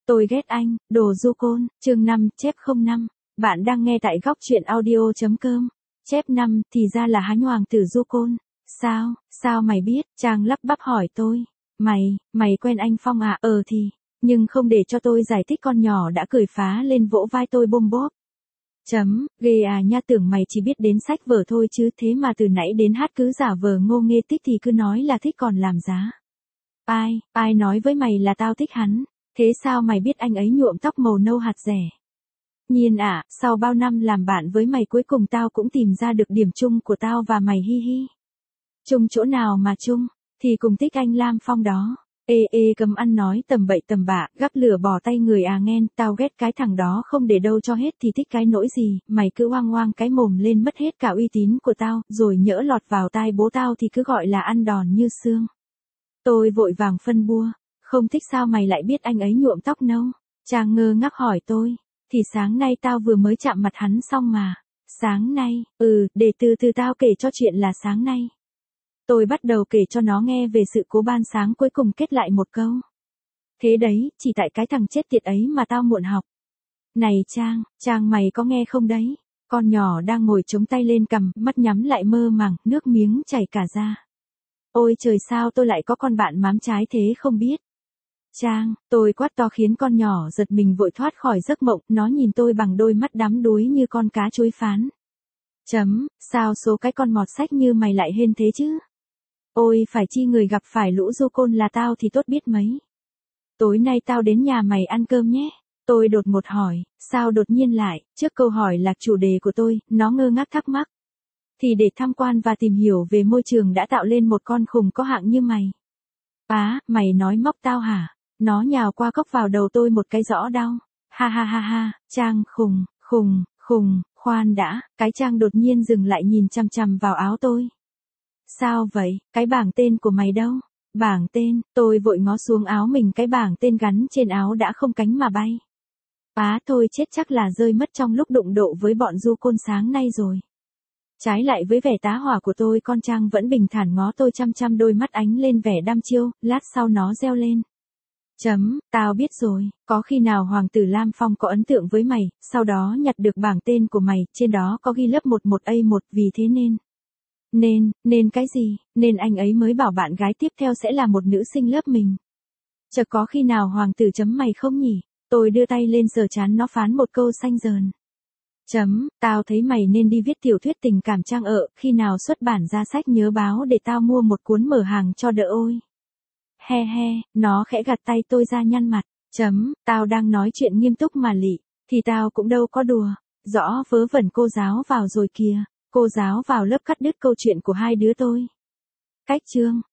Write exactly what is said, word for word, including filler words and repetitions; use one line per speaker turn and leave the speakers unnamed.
Tôi ghét anh, đồ du côn, chương năm, chép không năm. Bạn đang nghe tại góc truyện audio.com. Chép năm, thì ra là Hánh hoàng tử du côn. Sao, sao mày biết? Trang lắp bắp hỏi tôi. Mày, mày quen anh Phong à? Ờ thì. Nhưng không để cho tôi giải thích, con nhỏ đã cười phá lên vỗ vai tôi bôm bốp. Chấm, ghê à nha, tưởng mày chỉ biết đến sách vở thôi chứ, thế mà từ nãy đến hát cứ giả vờ ngô nghê tích thì cứ nói là thích còn làm giá. Ai, ai nói với mày là tao thích hắn? Thế sao mày biết anh ấy nhuộm tóc màu nâu hạt rẻ? Nhiên à, sau bao năm làm bạn với mày cuối cùng tao cũng tìm ra được điểm chung của tao và mày, hi hi. Chung chỗ nào mà chung? Thì cùng thích anh Lam Phong đó. Ê ê cấm ăn nói tầm bậy tầm bạ, gắp lửa bỏ tay người à nghen, tao ghét cái thằng đó không để đâu cho hết thì thích cái nỗi gì, mày cứ oang oang cái mồm lên mất hết cả uy tín của tao, rồi nhỡ lọt vào tai bố tao thì cứ gọi là ăn đòn như xương. Tôi vội vàng phân bua. Không thích sao mày lại biết anh ấy nhuộm tóc nâu? Trang ngơ ngác hỏi tôi. Thì sáng nay tao vừa mới chạm mặt hắn xong mà. Sáng nay, ừ, để từ từ tao kể cho chuyện là sáng nay. Tôi bắt đầu kể cho nó nghe về sự cố ban sáng, cuối cùng kết lại một câu. Thế đấy, chỉ tại cái thằng chết tiệt ấy mà tao muộn học. Này Trang, Trang mày có nghe không đấy? Con nhỏ đang ngồi chống tay lên cằm, mắt nhắm lại mơ màng, nước miếng chảy cả ra. Ôi trời, sao tôi lại có con bạn mám trái thế không biết. Trang, tôi quát to khiến con nhỏ giật mình vội thoát khỏi giấc mộng, nó nhìn tôi bằng đôi mắt đắm đuối như con cá chuối phán. Chấm, sao số cái con mọt sách như mày lại hên thế chứ? Ôi phải chi người gặp phải lũ du côn là tao thì tốt biết mấy. Tối nay tao đến nhà mày ăn cơm nhé. Tôi đột ngột hỏi, sao đột nhiên lại, trước câu hỏi là chủ đề của tôi, nó ngơ ngác thắc mắc. Thì để tham quan và tìm hiểu về môi trường đã tạo lên một con khùng có hạng như mày. Á, mày nói móc tao hả? Nó nhào qua cốc vào đầu tôi một cái rõ đau. Ha ha ha ha, Trang khùng, khùng, khùng, khoan đã, cái Trang đột nhiên dừng lại nhìn chằm chằm vào áo tôi. Sao vậy, cái bảng tên của mày đâu? Bảng tên, tôi vội ngó xuống áo mình, cái bảng tên gắn trên áo đã không cánh mà bay. Á thôi chết, chắc là rơi mất trong lúc đụng độ với bọn du côn sáng nay rồi. Trái lại với vẻ tá hỏa của tôi, con Trang vẫn bình thản ngó tôi chăm chăm, đôi mắt ánh lên vẻ đăm chiêu, lát sau nó reo lên. Chấm, tao biết rồi, có khi nào hoàng tử Lam Phong có ấn tượng với mày, sau đó nhặt được bảng tên của mày, trên đó có ghi lớp một một A một, vì thế nên. Nên, nên cái gì, nên anh ấy mới bảo bạn gái tiếp theo sẽ là một nữ sinh lớp mình. Chợt có khi nào hoàng tử chấm mày không nhỉ? Tôi đưa tay lên sờ trán nó phán một câu xanh dờn. Chấm, tao thấy mày nên đi viết tiểu thuyết tình cảm Trang ợ, khi nào xuất bản ra sách nhớ báo để tao mua một cuốn mở hàng cho đỡ ôi. He he, nó khẽ gạt tay tôi ra nhăn mặt. Chấm, tao đang nói chuyện nghiêm túc mà lị, thì tao cũng đâu có đùa. Rõ vớ vẩn cô giáo vào rồi kìa, cô giáo vào lớp cắt đứt câu chuyện của hai đứa tôi. Cách chương.